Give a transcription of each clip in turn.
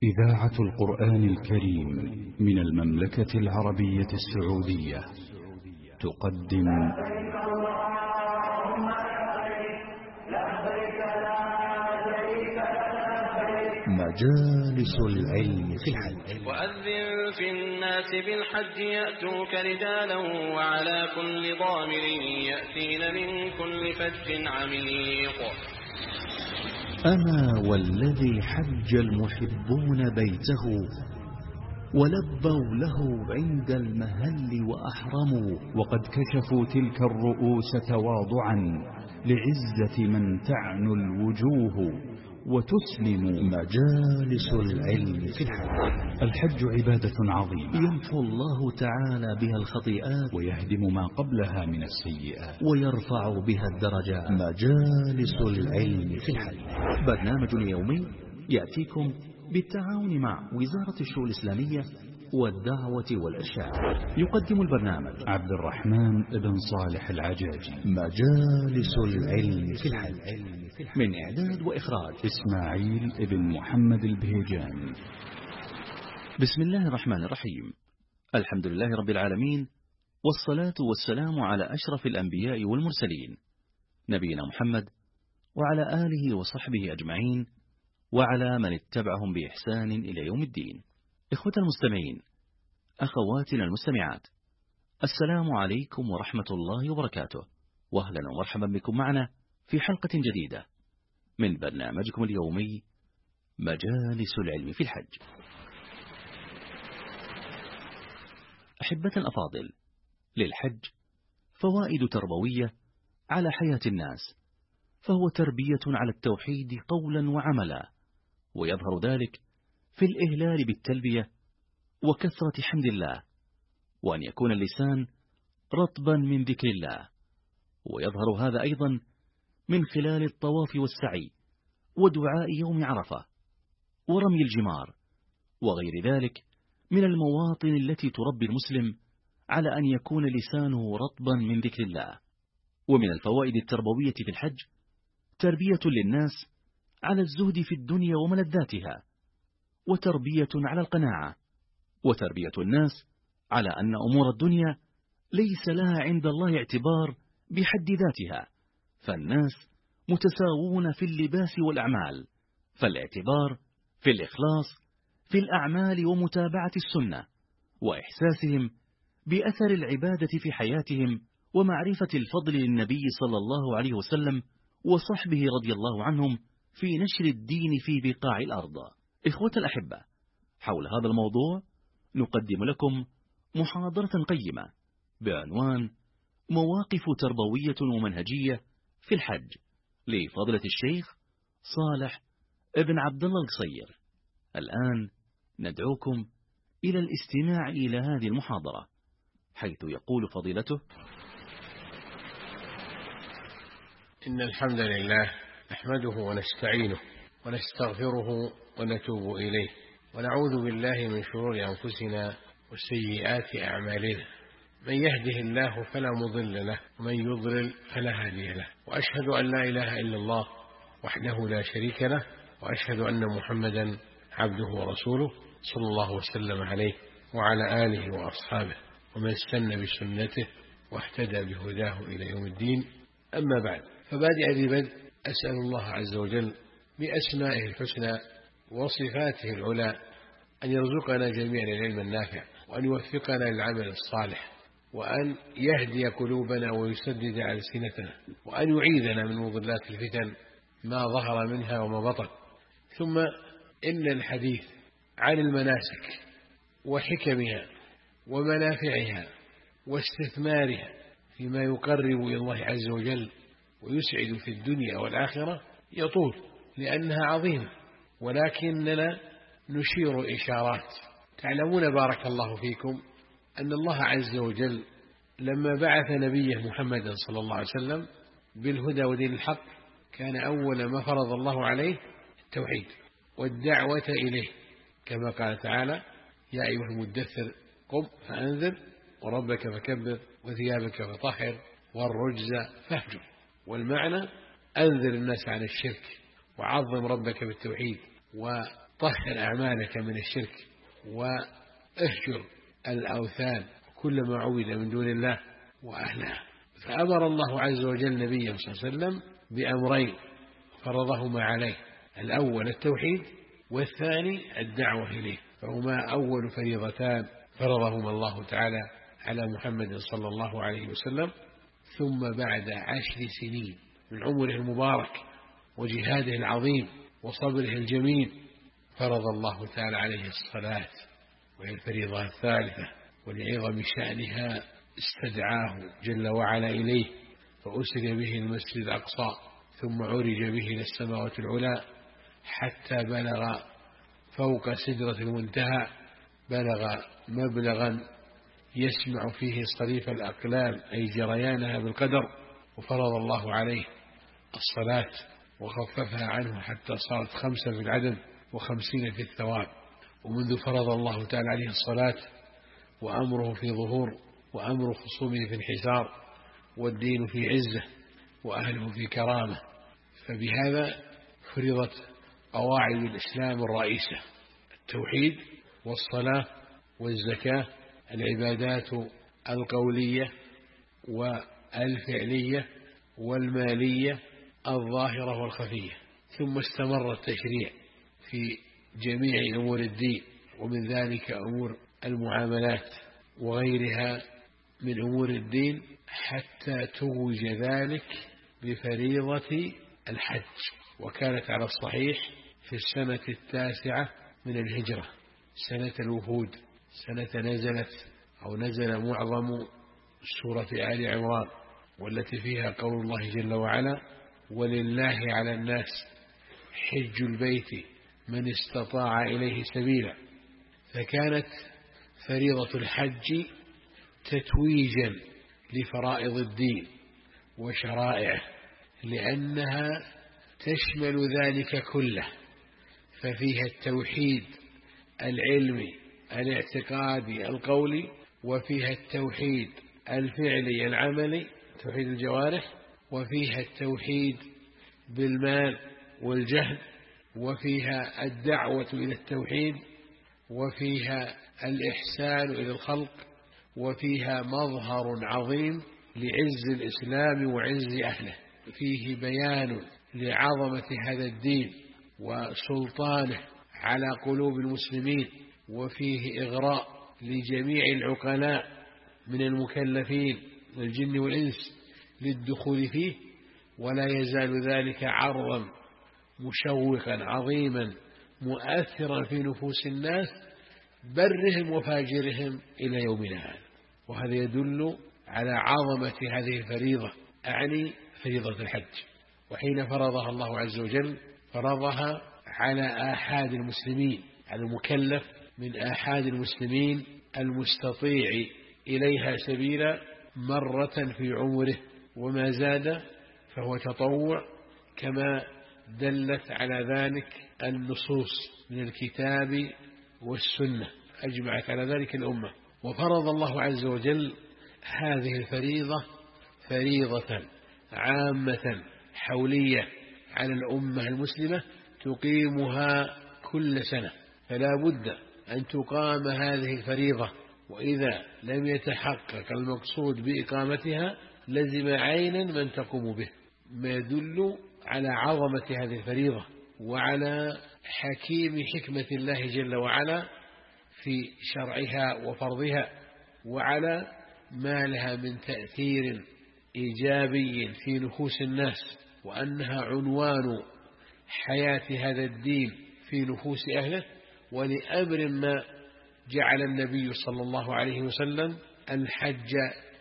إذاعة القرآن الكريم من المملكة العربية السعودية تقدم مجالس العلم في الحج. وأذن في الناس بالحج يأتوك رجالا وعلى كل ضامر يأتين من كل فج عميق. أما والذي حج المحبون بيته ولبوا له عند المهل وأحرموا، وقد كشفوا تلك الرؤوس تواضعا لعزة من تعنو الوجوه وتسلم. مجالس العلم في الحج. الحج عبادة عظيمة يمحو الله تعالى بها الخطيئات ويهدم ما قبلها من السيئات ويرفع بها الدرجات. مجالس العلم في الحج برنامج يومي يأتيكم بالتعاون مع وزارة الشؤون الإسلامية والدعوة والإرشاد. يقدم البرنامج عبد الرحمن بن صالح العجاجي. مجالس العلم في الحج، من إعداد وإخراج إسماعيل بن محمد البهيجان. بسم الله الرحمن الرحيم. الحمد لله رب العالمين، والصلاة والسلام على أشرف الأنبياء والمرسلين، نبينا محمد وعلى آله وصحبه أجمعين وعلى من اتبعهم بإحسان إلى يوم الدين. إخوة المستمعين، أخواتنا المستمعات، السلام عليكم ورحمة الله وبركاته، وأهلا ومرحبا بكم معنا في حلقة جديدة من برنامجكم اليومي مجالس العلم في الحج. أحبة الأفاضل، للحج فوائد تربوية على حياة الناس، فهو تربية على التوحيد قولا وعملا، ويظهر ذلك في الإهلال بالتلبية وكثرة حمد الله، وأن يكون اللسان رطبا من ذكر الله، ويظهر هذا أيضا من خلال الطواف والسعي ودعاء يوم عرفة ورمي الجمار وغير ذلك من المواطن التي تربي المسلم على أن يكون لسانه رطبا من ذكر الله. ومن الفوائد التربوية في الحج تربية للناس على الزهد في الدنيا وملذاتها، وتربية على القناعة، وتربية الناس على أن أمور الدنيا ليس لها عند الله اعتبار بحد ذاتها، فالناس متساوون في اللباس والأعمال، فالاعتبار في الإخلاص في الأعمال ومتابعة السنة، وإحساسهم بأثر العبادة في حياتهم، ومعرفة الفضل للنبي صلى الله عليه وسلم وصحبه رضي الله عنهم في نشر الدين في بقاع الأرض. إخوة الأحبة، حول هذا الموضوع نقدم لكم محاضرة قيمة بعنوان مواقف تربوية ومنهجية في الحج لفضيلة الشيخ صالح ابن عبد الله القصير. الآن ندعوكم إلى الاستماع إلى هذه المحاضرة، حيث يقول فضيلته: إن الحمد لله نحمده ونستعينه ونستغفره ونتوب إليه، ونعوذ بالله من شرور أنفسنا وسيئات أعمالنا، من يهده الله فلا مضل له ومن يضلل فلا هادي له، وأشهد أن لا إله إلا الله وحده لا شريك له، وأشهد أن محمدا عبده ورسوله صلى الله وسلم عليه وعلى آله وأصحابه ومن استنى بسنته واهتدى بهداه إلى يوم الدين. أما بعد، فبادئ ببدء أسأل الله عز وجل بأسمائه الحسنى وصفاته العلى أن يرزقنا جميعا العلم النافع، وأن يوفقنا للعمل الصالح، وأن يهدي قلوبنا ويسدد ألسنتنا، وأن يعيذنا من مضلات الفتن ما ظهر منها وما بطن. ثم إن الحديث عن المناسك وحكمها ومنافعها واستثمارها فيما يقرب إلى الله عز وجل ويسعد في الدنيا والآخرة يطول، لأنها عظيمة، ولكننا نشير إشارات. تعلمون بارك الله فيكم أن الله عز وجل لما بعث نبيه محمد صلى الله عليه وسلم بالهدى ودين الحق، كان أول ما فرض الله عليه التوحيد والدعوة إليه، كما قال تعالى: يا أيها المدثر قم فأنذر وربك فكبر وثيابك فطهر والرجز فاهجر. والمعنى: أنذر الناس عن الشرك، وعظم ربك بالتوحيد، طهر أعمالك من الشرك واهجر الأوثان كل ما عبد من دون الله وأهلها. فأمر الله عز وجل نبيه صلى الله عليه وسلم بأمرين فرضهما عليه: الأول التوحيد، والثاني الدعوة إليه، فهما أول فريضتان فرضهما الله تعالى على محمد صلى الله عليه وسلم. ثم بعد 10 سنين من عمره المبارك وجهاده العظيم وصبره الجميل فرض الله تعالى عليه الصلاة، وهي الفريضة الثالثة، ولعظم شأنها استدعاه جل وعلا إليه، فأسري به المسجد الأقصى ثم عرج به إلى السماوات العلى حتى بلغ فوق سدرة المنتهى، بلغ مبلغا يسمع فيه صريف الأقلام أي جريانها بالقدر، وفرض الله عليه الصلاة وخففها عنه حتى صارت 5 في العدد و50 في الثواب. ومنذ فرض الله تعالى عليه الصلاة وأمره في ظهور وأمر خصومه في انحسار والدين في عزة وأهله في كرامة، فبهذا فرضت قواعد الإسلام الرئيسة: التوحيد والصلاة والزكاة، العبادات القولية والفعلية والمالية الظاهرة والخفية. ثم استمر التشريع في جميع أمور الدين، ومن ذلك أمور المعاملات وغيرها من أمور الدين، حتى توج ذلك بفريضة الحج، وكانت على الصحيح في السنة 9 من الهجرة، سنة الوفود، سنة نزل معظم سورة آل عمران، والتي فيها قول الله جل وعلا: ولله على الناس حج البيت من استطاع إليه سبيلا. فكانت فريضة الحج تتويجا لفرائض الدين وشرائعه، لأنها تشمل ذلك كله، ففيها التوحيد العلمي الاعتقادي القولي، وفيها التوحيد الفعلي العملي توحيد الجوارح، وفيها التوحيد بالمال والجهل، وفيها الدعوة إلى التوحيد، وفيها الإحسان إلى الخلق، وفيها مظهر عظيم لعز الإسلام وعز أهله، فيه بيان لعظمة هذا الدين وسلطانه على قلوب المسلمين، وفيه إغراء لجميع العقلاء من المكلفين والجن والإنس للدخول فيه، ولا يزال ذلك عرضا مشوقا عظيما مؤثرا في نفوس الناس برهم وفاجرهم إلى يومنا هذا. وهذا يدل على عظمة هذه الفريضة، أعني فريضة الحج. وحين فرضها الله عز وجل فرضها على آحاد المسلمين، على المكلف من آحاد المسلمين المستطيع إليها سبيلا مرة في عمره، وما زاد فهو تطوع، كما دلت على ذلك النصوص من الكتاب والسنة، أجمعت على ذلك الأمة. وفرض الله عز وجل هذه الفريضة فريضة عامة حولية على الأمة المسلمة تقيمها كل سنة، فلا بد أن تقام هذه الفريضة، وإذا لم يتحقق المقصود بإقامتها لزم عينا من تقوم به، ما يدل على عظمة هذه الفريضة وعلى حكيم حكمة الله جل وعلا في شرعها وفرضها، وعلى ما لها من تأثير إيجابي في نفوس الناس، وأنها عنوان حياة هذا الدين في نفوس أهله. ولأمر ما جعل النبي صلى الله عليه وسلم الحج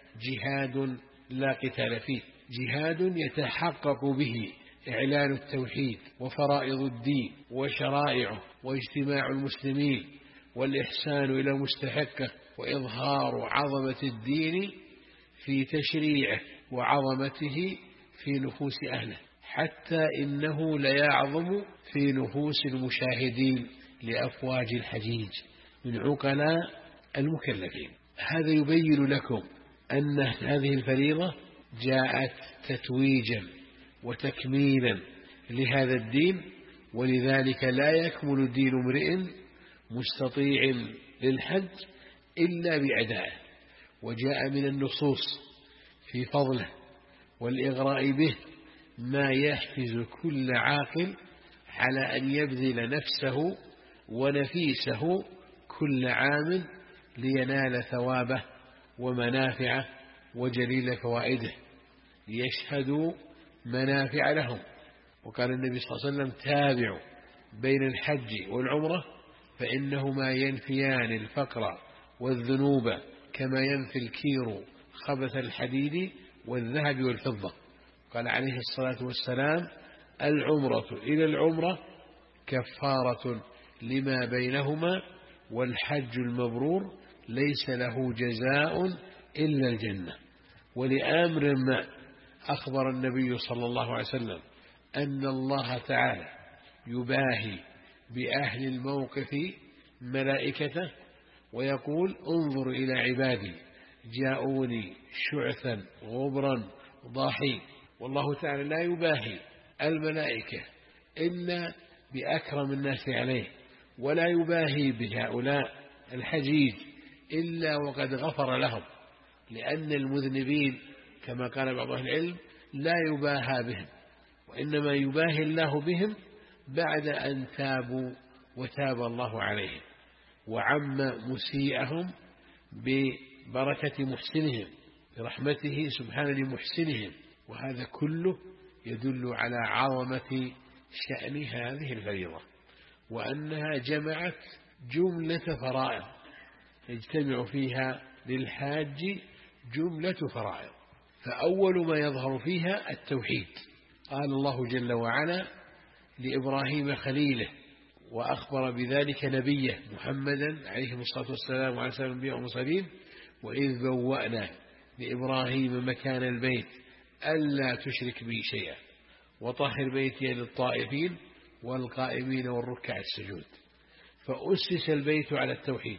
جهاد لا قتال فيه، جهاد يتحقق به إعلان التوحيد وفرائض الدين وشرائعه واجتماع المسلمين والإحسان إلى مستحقه وإظهار عظمة الدين في تشريعه وعظمته في نفوس أهله، حتى إنه ليعظم في نفوس المشاهدين لأفواج الحجيج من عقلاء المكلفين. هذا يبين لكم أن هذه الفريضة جاءت تتويجا وتكميلا لهذا الدين، ولذلك لا يكمل دين امرئ مستطيع للحج إلا بأدائه. وجاء من النصوص في فضله والإغراء به ما يحفز كل عاقل على أن يبذل نفسه ونفيسه كل عام لينال ثوابه ومنافعه وجليل فوائده، ليشهدوا منافع لهم. وقال النبي صلى الله عليه وسلم: تابعوا بين الحج والعمرة فإنهما ينفيان الفقر والذنوب كما ينفي الكير خبث الحديد والذهب والفضة. قال عليه الصلاة والسلام: العمرة إلى العمرة كفارة لما بينهما، والحج المبرور ليس له جزاء إلا الجنة. ولأمر ما أخبر النبي صلى الله عليه وسلم أن الله تعالى يباهي بأهل الموقف ملائكته ويقول: انظر إلى عبادي جاءوني شعثا غبرا ضاحين. والله تعالى لا يباهي الملائكة إلا بأكرم الناس عليه، ولا يباهي بهؤلاء الحجيج إلا وقد غفر لهم، لأن المذنبين كما قال بعض أهل العلم لا يباهى بهم، وإنما يباهي الله بهم بعد أن تابوا وتاب الله عليهم وعم مسيئهم ببركة محسنهم برحمته سبحانه لمحسنهم. وهذا كله يدل على عظمة شأن هذه الفريضة، وأنها جمعت جملة فرائض يجتمع فيها للحاج جملة فرائض. فأول ما يظهر فيها التوحيد. قال الله جل وعلا لإبراهيم خليله وأخبر بذلك نبيه محمدا عليه الصلاة والسلام وعلى سائر الأنبياء والمرسلين: وإذ بوأنا لإبراهيم مكان البيت ألا تشرك بي شيئا وطهر بيتي للطائفين والقائمين والركع السجود. فأسس البيت على التوحيد،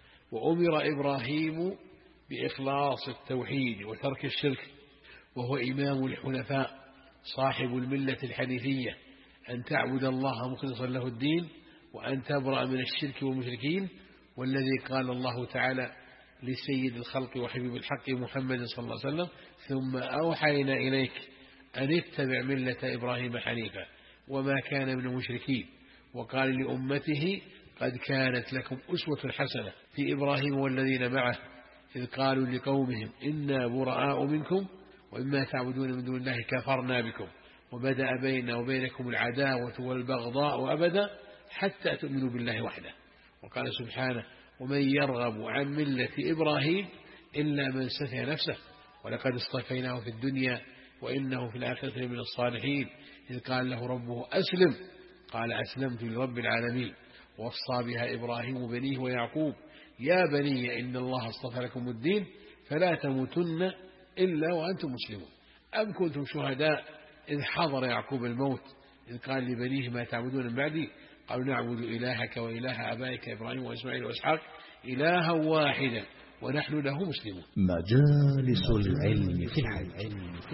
وأمر إبراهيم بإخلاص التوحيد وترك الشرك، وهو إمام الحنفاء صاحب الملة الحنيفية، أن تعبد الله مخلصا له الدين وأن تبرأ من الشرك والمشركين. والذي قال الله تعالى لسيد الخلق وحبيب الحق محمد صلى الله عليه وسلم: ثم أوحينا إليك أن اتبع ملة إبراهيم حنيفا وما كان من المشركين. وقال لأمته: قد كانت لكم أسوة حسنة في إبراهيم والذين معه إذ قالوا لقومهم إنا براء منكم وإما تعبدون من دون الله كفرنا بكم وبدأ بيننا وبينكم العداوة والبغضاء أبدا حتى تؤمنوا بالله وحده. وقال سبحانه: ومن يرغب عن ملة إبراهيم إلا من سفه نفسه ولقد اصطفيناه في الدنيا وإنه في الآخرة من الصالحين. إذ قال له ربه أسلم قال أسلمت لرب العالمين. ووصى بها إبراهيم بنيه ويعقوب: يا بني إن الله اصطفى لكم الدين فلا تموتن إلا وأنتم مسلمون. أم كنتم شهداء إذ حضر يعقوب الموت إذ قال لبنيه ما تعبدون من بعدي قالوا نعبد إلهك وإله آبائك إبراهيم وإسماعيل وإسحاق إلها واحدا ونحن له مسلمون. مجالس العلم في الحج.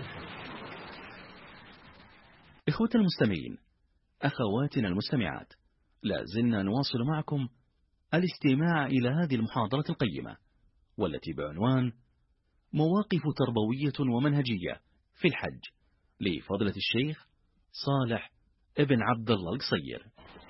إخوة المستمعين، أخواتنا المستمعات، لا زلنا نواصل معكم الاستماع إلى هذه المحاضرة القيمة، والتي بعنوان مواقف تربوية ومنهجية في الحج لفضيلة الشيخ صالح ابن عبد الله القصير.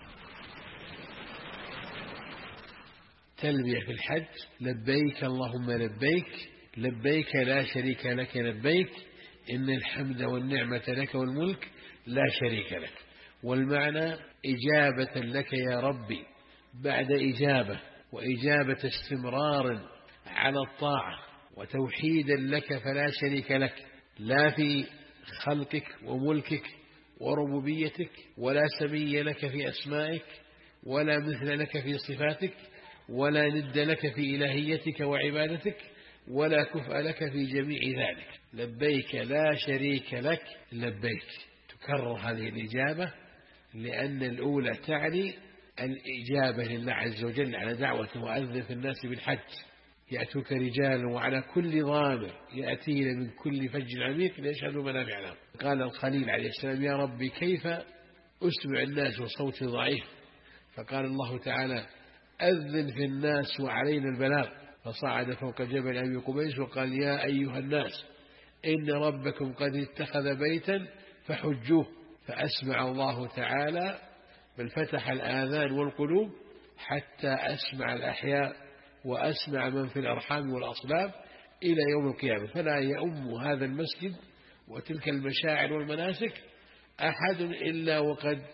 تلبية في الحج: لبيك اللهم لبيك، لبيك لا شريك لك لبيك، إن الحمد والنعمة لك والملك لا شريك لك. والمعنى إجابة لك يا ربي بعد إجابة، وإجابة استمرار على الطاعة، وتوحيدا لك فلا شريك لك، لا في خلقك وملكك وربوبيتك، ولا سمي لك في أسمائك، ولا مثل لك في صفاتك، ولا ند لك في إلهيتك وعبادتك، ولا كفء لك في جميع ذلك. لبيك لا شريك لك لبيك. تكرر هذه الإجابة لأن الأولى تعني الإجابة لله عز وجل على دعوة وأذن في الناس بالحج: يأتوك رجال وعلى كل ضامر يأتين من كل فج عميق ليشهدوا منافع لهم. قال الخليل عليه السلام: يا ربي كيف أسمع الناس وصوتي ضعيف، فقال الله تعالى أذن في الناس وعلينا البلاغ، فصعد فوق جبل أبي قبيس وقال يا أيها الناس إن ربكم قد اتخذ بيتا فحجوه، فأسمع الله تعالى، بل فتح الآذان والقلوب حتى أسمع الأحياء وأسمع من في الأرحام والأصلاب إلى يوم القيامة، فلا يؤم هذا المسجد وتلك المشاعر والمناسك أحد إلا وقد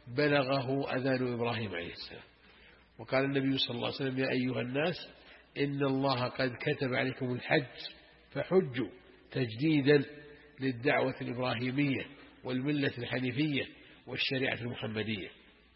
بلغه أذان إبراهيم عليه السلام. وقال النبي صلى الله عليه وسلم يا أيها الناس إن الله قد كتب عليكم الحج فحجوا، تجديدا للدعوة الإبراهيمية والملة الحنيفية والشريعة المحمدية.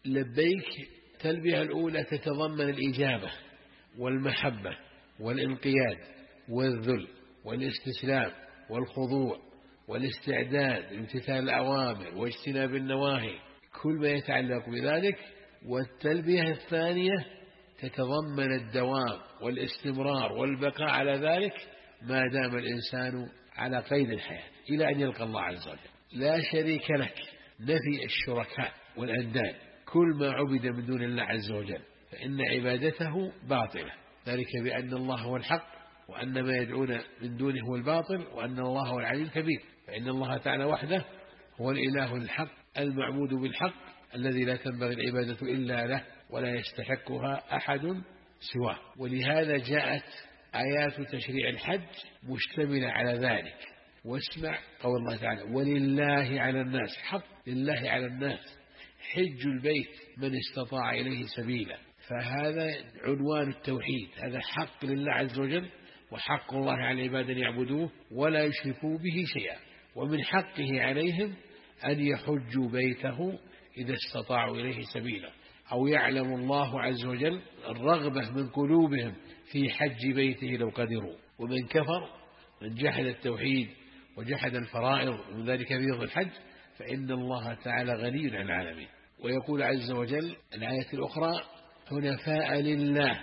لبيك تلبية الأولى تتضمن الإجابة والمحبة والانقياد والذل والاستسلام والخضوع والاستعداد لامتثال الأوامر واجتناب النواهي، كل ما يتعلق بذلك. والتلبية الثانية تتضمن الدوام والاستمرار والبقاء على ذلك ما دام الإنسان على قيد الحياة إلى أن يلقى الله عز وجل. لا شريك لك، نفي الشركاء والأنداد، كل ما عبد من دون الله عز وجل فإن عبادته باطلة، ذلك بأن الله هو الحق وأن ما يدعون من دونه هو الباطل وأن الله هو العلي الكبير. فإن الله تعالى وحده هو الإله الحق المعبود بالحق الذي لا تنبغي العبادة إلا له ولا يستحقها أحد سواه. ولهذا جاءت آيات تشريع الحج مشتملة على ذلك. واسمع قول الله تعالى ولله على الناس، حق لله على الناس حج البيت من استطاع إليه سبيلا. فهذا عنوان التوحيد، هذا حق لله عز وجل وحق الله على العباد أن يعبدوه ولا يشركوا به شيئا، ومن حقه عليهم أن يحجوا بيته إذا استطاعوا إليه سبيلا، أو يعلم الله عز وجل الرغبة من قلوبهم في حج بيته لو قدروا. ومن كفر من جحد التوحيد وجحد الفرائض من ذلك فريض الحج فإن الله تعالى غني عن العالمين. ويقول عز وجل الآية الأخرى حنفاء لله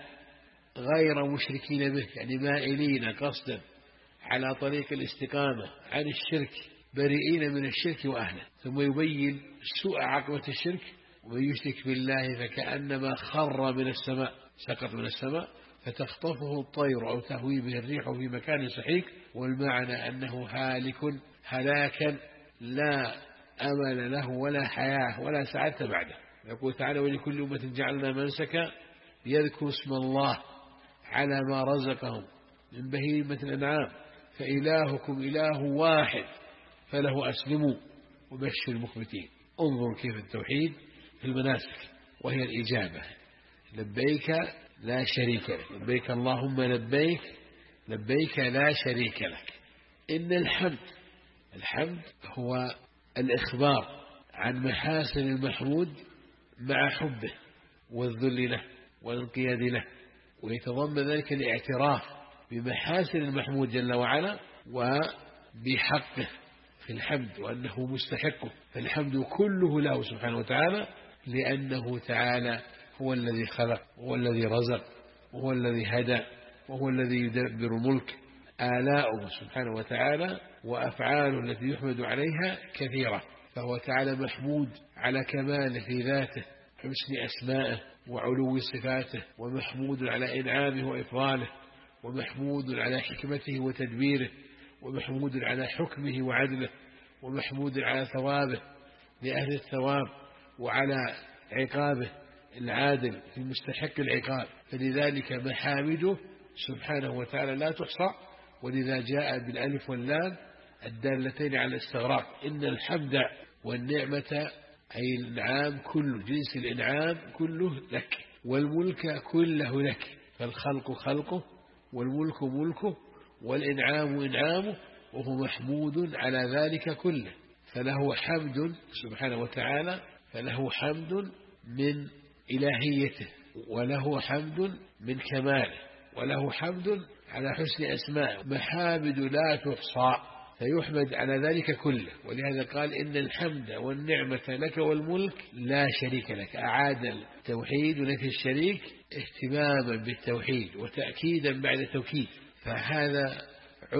غير مشركين به، يعني مائلين قصدا على طريق الاستقامة عن الشرك، بريئين من الشرك وأهله. ثم يبين سوء عقبة الشرك، ومن يشرك بالله فكأنما خر من السماء، سقط من السماء فتخطفه الطير أو تهوي به الريح في مكان سحيق، والمعنى أنه هالك هلاكا لا أمل له ولا حياة ولا سعادة بعده. يقول تعالى ولكل أمة جعلنا منسكا يذكر اسم الله على ما رزقهم من بهيمة الأنعام فإلهكم إله واحد فله أسلموا وبشر المخبتين. انظر كيف التوحيد في المناسك وهي الإجابة، لبيك لا شريك لك، لبيك اللهم لبيك، لبيك لا شريك لك. إن الحمد هو الإخبار عن محاسن المحمود مع حبه والذل له والانقياد له، ويتضمن ذلك الاعتراف بمحاسن المحمود جل وعلا وبحقه في الحمد وأنه مستحقه، فالحمد كله له سبحانه وتعالى، لأنه تعالى هو الذي خلق وهو الذي رزق وهو الذي هدى وهو الذي يدبر الملك. آلاؤه سبحانه وتعالى وأفعاله التي يحمد عليها كثيرة، فهو تعالى محمود على كماله في ذاته حسن أسمائه وعلو صفاته، ومحمود على إنعامه وإفضاله، ومحمود على حكمته وتدبيره، ومحمود على حكمه وعدله، ومحمود على ثوابه لأهل الثواب وعلى عقابه العادل في مستحق العقاب. فلذلك محامده سبحانه وتعالى لا تحصى، ولذا جاء بالألف واللام الدالتين على الاستغراق. إن الحمد والنعمة أي الإنعام كله، جنس الإنعام كله لك، والملك كله لك، فالخلق خلقه والملك ملكه والإنعام إنعامه، وهو محمود على ذلك كله. فله حمد سبحانه وتعالى، فله حمد من إلهيته، وله حمد من كماله، وله حمد على حسن أسمائه، محامد لا تحصى، فيحمد على ذلك كله. ولهذا قال إن الحمد والنعمة لك والملك لا شريك لك. أعاد التوحيد ونفي الشريك اهتماما بالتوحيد وتأكيدا بعد توكيد. فهذا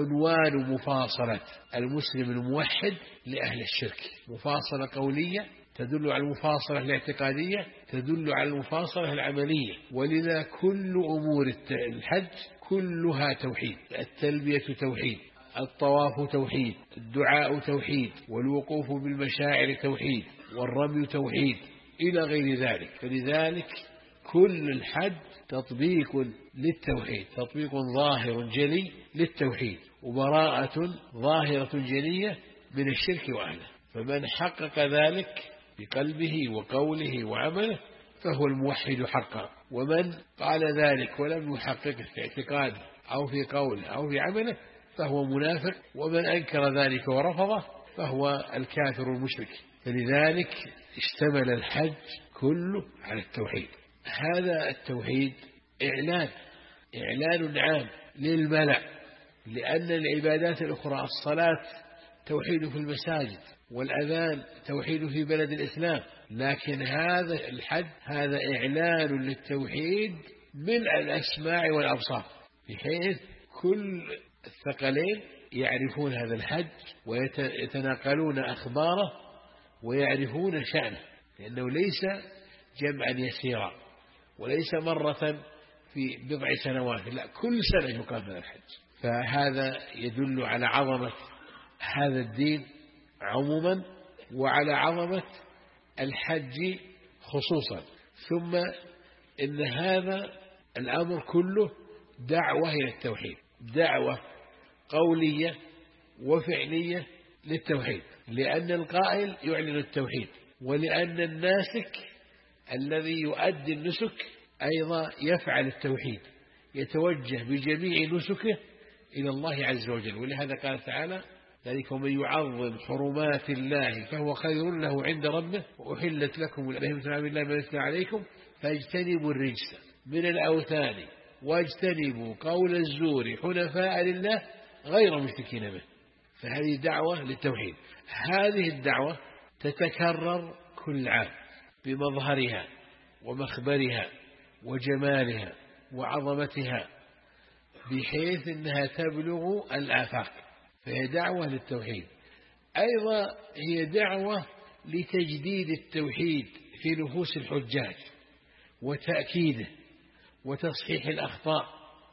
عنوان مفاصلة المسلم الموحد لأهل الشرك، مفاصلة قولية تدل على المفاصلة الاعتقادية، تدل على المفاصلة العملية. ولذا كل أمور الحج كلها توحيد. التلبية توحيد، الطواف توحيد، الدعاء توحيد، والوقوف بالمشاعر توحيد، والرمي توحيد، إلى غير ذلك. فلذلك كل الحج تطبيق للتوحيد، تطبيق ظاهر جلي للتوحيد، وبراءة ظاهرة جلية من الشرك وأهله. فمن حقق ذلك بقلبه وقوله وعمله فهو الموحد حقا. ومن قال ذلك ولم يحققه في اعتقاده أو في قوله أو في عمله فهو منافق. ومن أنكر ذلك ورفضه فهو الكافر المشرك. فلذلك اشتمل الحج كله على التوحيد. هذا التوحيد إعلان عام للملأ، لأن العبادات الأخرى الصلاة توحيد في المساجد، والأذان توحيد في بلد الإسلام، لكن هذا الحج هذا إعلان للتوحيد ملء الأسماع والأبصار، بحيث كل الثقلين يعرفون هذا الحج ويتناقلون أخباره ويعرفون شأنه، لأنه ليس جمعا يسيرا وليس مرة في بضع سنوات، لا، كل سنة يقام هذا الحج. فهذا يدل على عظمة هذا الدين عموما وعلى عظمة الحج خصوصا. ثم إن هذا الأمر كله دعوة إلى التوحيد، دعوة قولية وفعلية للتوحيد، لأن القائل يعلن التوحيد، ولأن الناسك الذي يؤدي النسك أيضا يفعل التوحيد، يتوجه بجميع نسكه إلى الله عز وجل. ولهذا قال تعالى: ذلك ومن يعظم حرمات الله فهو خير له عند ربه وأحلت لكم البهيمة من أنعام الله ما يتلى عليكم فاجتنبوا الرجس من الأوثان واجتنبوا قول الزور حنفاء لله غير مشركين به. فهذه دعوة للتوحيد. هذه الدعوة تتكرر كل عام بمظهرها ومخبرها وجمالها وعظمتها، بحيث أنها تبلغ الآفاق. فهي دعوة للتوحيد. أيضا هي دعوة لتجديد التوحيد في نفوس الحجاج وتأكيده وتصحيح الأخطاء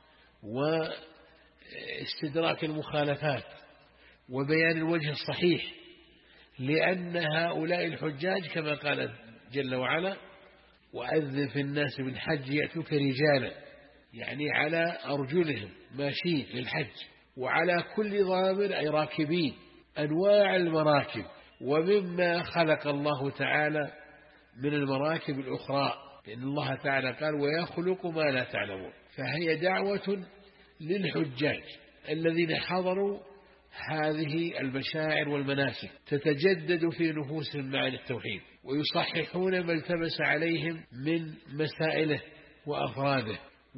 واستدراك المخالفات وبيان الوجه الصحيح، لأن هؤلاء الحجاج كما قال جل وعلا: وأذن في الناس بالحج يأتوك رجالا، يعني على أرجلهم ماشيين للحج، وعلى كل ضامر أي راكبين أنواع المراكب، ومما خلق الله تعالى من المراكب الأخرى، لأن الله تعالى قال: ويخلق ما لا تعلمون. فهي دعوة للحجاج الذين حضروا هذه المشاعر والمناسك، تتجدد في نفوسهم معاني التوحيد، ويصححون ما التبس عليهم من مسائله وأفراده،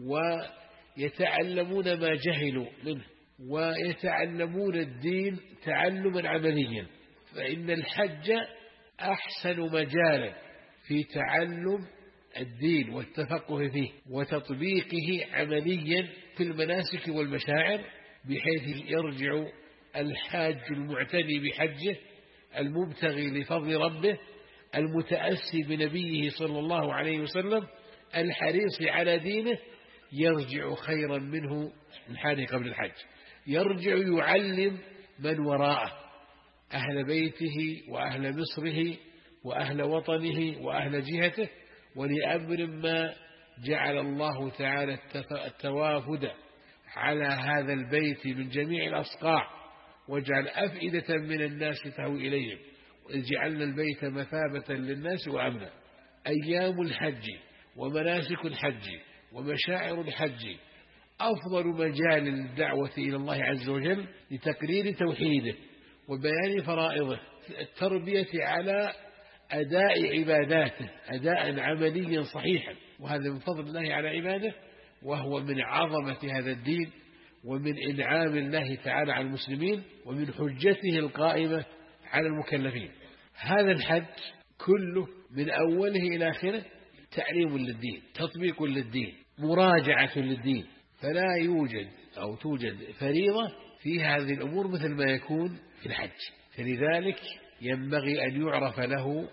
ويتعلمون ما جهلوا منه، ويتعلمون الدين تعلما عمليا. فإن الحج أحسن مجالا في تعلم الدين والتفقه فيه وتطبيقه عمليا في المناسك والمشاعر، بحيث يرجع الحاج المعتني بحجه المبتغي لفضل ربه المتأسي بنبيه صلى الله عليه وسلم الحريص على دينه، يرجع خيرا منه من حاله قبل الحج، يرجع يعلم من وراءه، أهل بيته وأهل مصره وأهل وطنه وأهل جهته، ولأمر ما جعل الله تعالى التوافد على هذا البيت من جميع الأصقاع، واجعل أفئدة من الناس تهوي إليهم، وإذ جعلنا البيت مثابة للناس وأمنا. أيام الحج ومناسك الحج ومشاعر الحج أفضل مجال للدعوة إلى الله عز وجل لتقرير توحيده وبيان فرائضه، التربية على أداء عباداته أداء عمليا صحيحا، وهذا من فضل الله على عباده، وهو من عظمة هذا الدين ومن إنعام الله تعالى على المسلمين ومن حجته القائمة على المكلفين. هذا الحج كله من أوله إلى آخره تعليم للدين، تطبيق للدين، مراجعة للدين، فلا يوجد أو توجد فريضة في هذه الأمور مثل ما يكون في الحج. فلذلك ينبغي أن يعرف له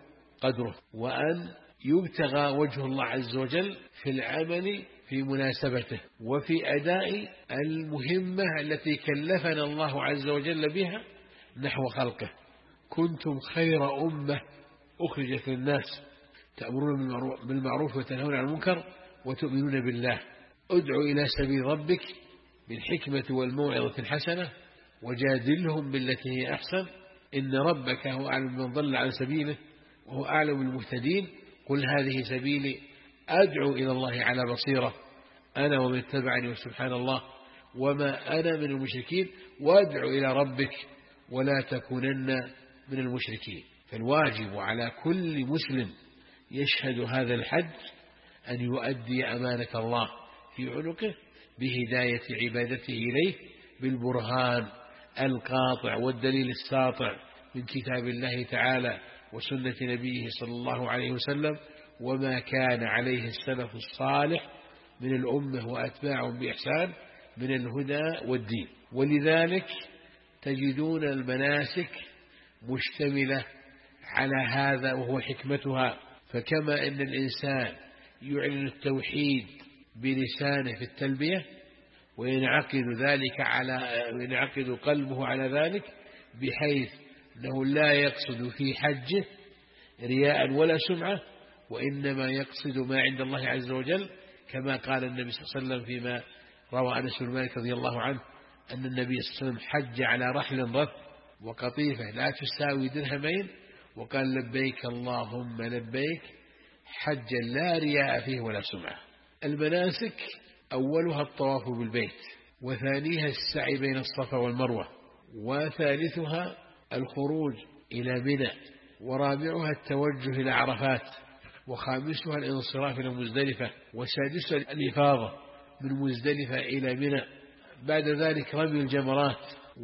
قدره، وأن يبتغى وجه الله عز وجل في العمل في مناسبته وفي أداء المهمة التي كلفنا الله عز وجل بها نحو خلقه. كنتم خير أمة أخرجت للناس تأمرون بالمعروف وتنهون عن المنكر وتؤمنون بالله. ادع إلى سبيل ربك بالحكمة والموعظة الحسنة وجادلهم بالتي هي أحسن إن ربك هو أعلم من ضل عن سبيله وهو أعلم بالمهتدين. قل هذه سبيلي أدعو إلى الله على بصيرة أنا ومن اتبعني وسبحان الله وما أنا من المشركين وادع إلى ربك ولا تكونن من المشركين. فالواجب على كل مسلم يشهد هذا الحج أن يؤدي أمانة الله في عنقه بهداية عبادته إليه بالبرهان القاطع والدليل الساطع من كتاب الله تعالى وسنة نبيه صلى الله عليه وسلم وما كان عليه السلف الصالح من الأمة وأتباعهم بإحسان من الهدى والدين. ولذلك تجدون المناسك مشتملة على هذا وهو حكمتها. فكما أن الإنسان يعلن التوحيد بلسانه في التلبية وينعقد قلبه على ذلك بحيث أنه لا يقصد في حجه رياء ولا سمعة وإنما يقصد ما عند الله عز وجل كما قال النبي صلى الله عليه وسلم فيما روى أنس بن مالك رضي الله عنه أن النبي صلى الله عليه وسلم حج على رحل رث وقطيفة لا تساوي درهمين وقال لبيك اللهم لبيك حجا لا رياء فيه ولا سمعة. المناسك أولها الطواف بالبيت وثانيها السعي بين الصفا والمروة وثالثها الخروج إلى منى ورابعها التوجه إلى عرفات وخامسها الانصراف إلى مزدلفة وسادسها الإفاضة من مزدلفة إلى منى. بعد ذلك رمي الجمرات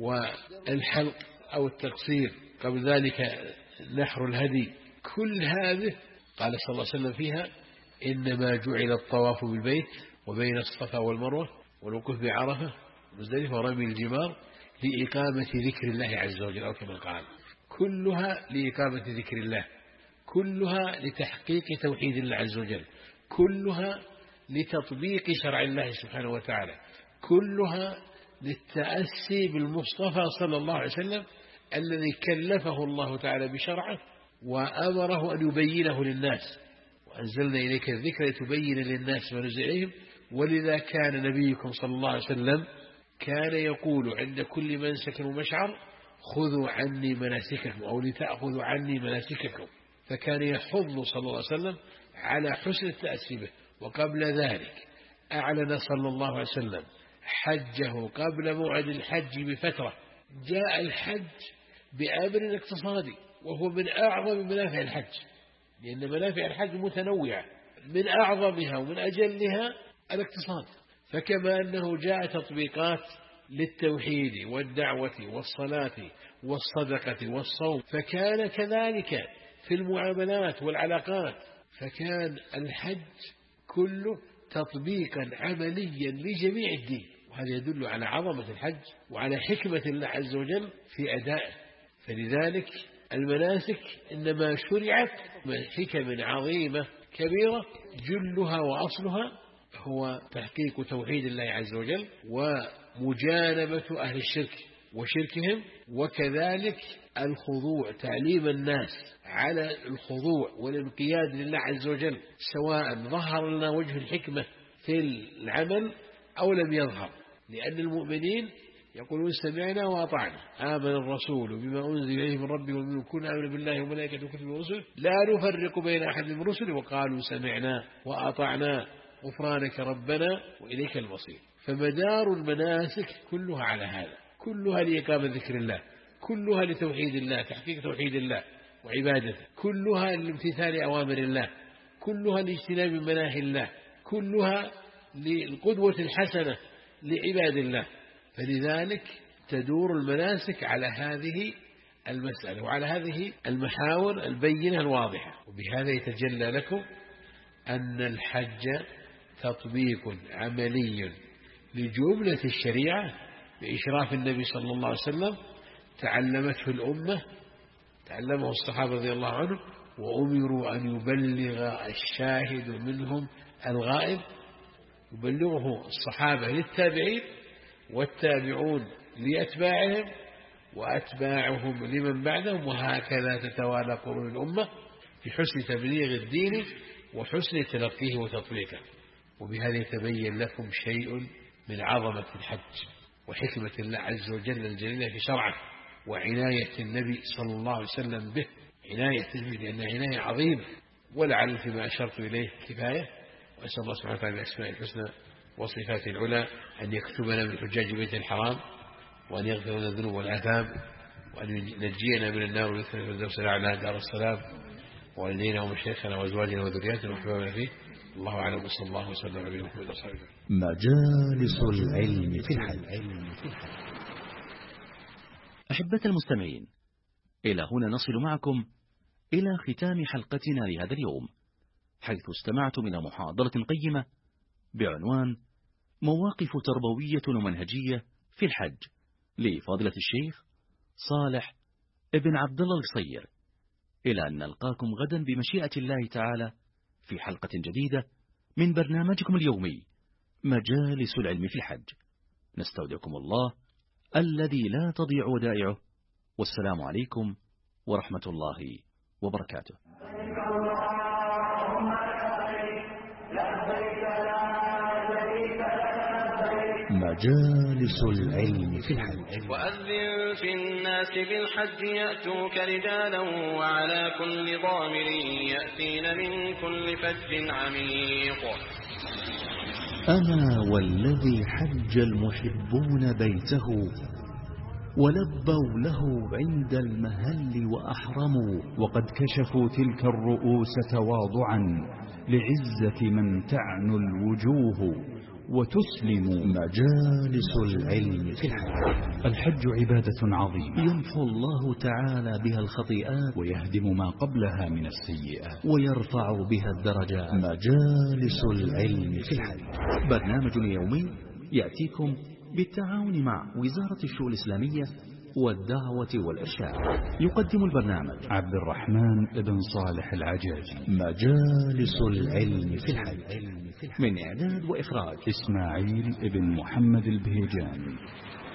والحلق أو التقصير قبل ذلك نحر الهدي. كل هذه قال صلى الله عليه وسلم فيها إنما جعل الطواف بالبيت وبين الصفا والمروة والوقوف بعرفة مزدلفة ورمي الجمار لإقامة ذكر الله عز وجل أو كما قال. كلها لإقامة ذكر الله، كلها لتحقيق توحيد الله عز وجل، كلها لتطبيق شرع الله سبحانه وتعالى، كلها للتأسي بالمصطفى صلى الله عليه وسلم الذي كلفه الله تعالى بشرعه وأمره أن يبينه للناس وأنزلنا إليك الذكر لتبين للناس ما نزل إليهم. ولذا كان نبيكم صلى الله عليه وسلم كان يقول عند كل منسك ومشعر خذوا عني مناسككم أو لتأخذوا عني مناسككم. فكان يحض صلى الله عليه وسلم على حسن التأسي به. وقبل ذلك أعلن صلى الله عليه وسلم حجه قبل موعد الحج بفترة. جاء الحج بأمر اقتصادي وهو من أعظم منافع الحج لأن منافع الحج متنوعة من أعظمها ومن أجلها الاقتصاد. فكما أنه جاء تطبيقات للتوحيد والدعوة والصلاة والصدقة والصوم فكان كذلك في المعاملات والعلاقات. فكان الحج كله تطبيقا عمليا لجميع الدين. وهذا يدل على عظمة الحج وعلى حكمة الله عز وجل في أدائه. فلذلك المناسك إنما شرعت من حكم عظيمة كبيرة جلها وأصلها هو تحقيق توحيد الله عز وجل ومجانبة أهل الشرك وشركهم وكذلك الخضوع تعليم الناس على الخضوع والانقياد لله عز وجل سواء ظهر لنا وجه الحكمة في العمل أو لم يظهر. لأن المؤمنين يقولون سمعنا وأطعنا آمن الرسول بما أنزل إليه من ربه والمؤمنون كلنا آمنوا بالله وملائكته وكتبه ورسله لا نفرق بين أحد من رسله وقالوا سمعنا وأطعنا غفرانك ربنا وإليك المصير. فمدار المناسك كلها على هذا، كلها لإقامة ذكر الله، كلها لتوحيد الله تحقيق توحيد الله وعبادته، كلها لامتثال أوامر الله، كلها لاجتناب مناهي الله، كلها للقدوة الحسنة لعباد الله. فلذلك تدور المناسك على هذه المسألة وعلى هذه المحاور البينة الواضحة. وبهذا يتجلى لكم أن الحج تطبيق عملي لجملة الشريعة بإشراف النبي صلى الله عليه وسلم تعلمته الأمة، تعلمه الصحابة رضي الله عنهم وأمروا أن يبلغ الشاهد منهم الغائب، يبلغه الصحابة للتابعين، والتابعون لأتباعهم، وأتباعهم لمن بعدهم، وهكذا تتوالى قرون الأمة في حسن تبليغ الدين وحسن تلقيه وتطبيقه. وبهذا يتبين لكم شيء من عظمة الحج وحكمة الله عز وجل الجليلة في شرعه، وعناية النبي صلى الله عليه وسلم به، عناية لأن عناية عظيمة. ولعل فيما أشرت إليه كفاية، وأسأل الله سبحانه وتعالى بأسماء الحسنى وصفاته العلى أن يكتبنا من حجاج بيت الحرام، وأن يغفر لنا الذنوب والآثام، وأن ينجينا من النار ويدخلنا في الفردوس الأعلى دار السلام، والدينا ومشايخنا وأزواجنا وذرياتنا وأحبابنا فيه. الله أعلم، وصلى الله وسلم على نبينا محمد وصحبه وسلم. مجالس العلم في الحج. أحبة المستمعين، إلى هنا نصل معكم إلى ختام حلقتنا لهذا اليوم، حيث استمعتم إلى محاضرة قيمة بعنوان مواقف تربوية ومنهجية في الحج لفضيلة الشيخ صالح ابن عبد الله القصير. إلى أن نلقاكم غدا بمشيئة الله تعالى في حلقة جديدة من برنامجكم اليومي مجالس العلم في الحج. نستودعكم الله الذي لا تضيع ودائعه، والسلام عليكم ورحمة الله وبركاته. مجالس العلم في الحج. وأذن في الناس بالحج يأتوك رجالا وعلى كل ضامر يأتين من كل فج عميق. أنا والذي حج المحبون بيته ولبوا له عند المهل وأحرموا، وقد كشفوا تلك الرؤوس تواضعا لعزة من تعنو الوجوه وتسلم. مجالس العلم في الحج. الحج عبادة عظيمة يمحو الله تعالى بها الخطيئات ويهدم ما قبلها من السيئات ويرفع بها الدرجات. مجالس العلم في الحج برنامج يومي يأتيكم بالتعاون مع وزارة الشؤون الإسلامية والدعوة والإرشاد. يقدم البرنامج عبد الرحمن بن صالح العجاجي. مجالس العلم في الحج، من إعداد وإخراج إسماعيل بن محمد البهيجاني.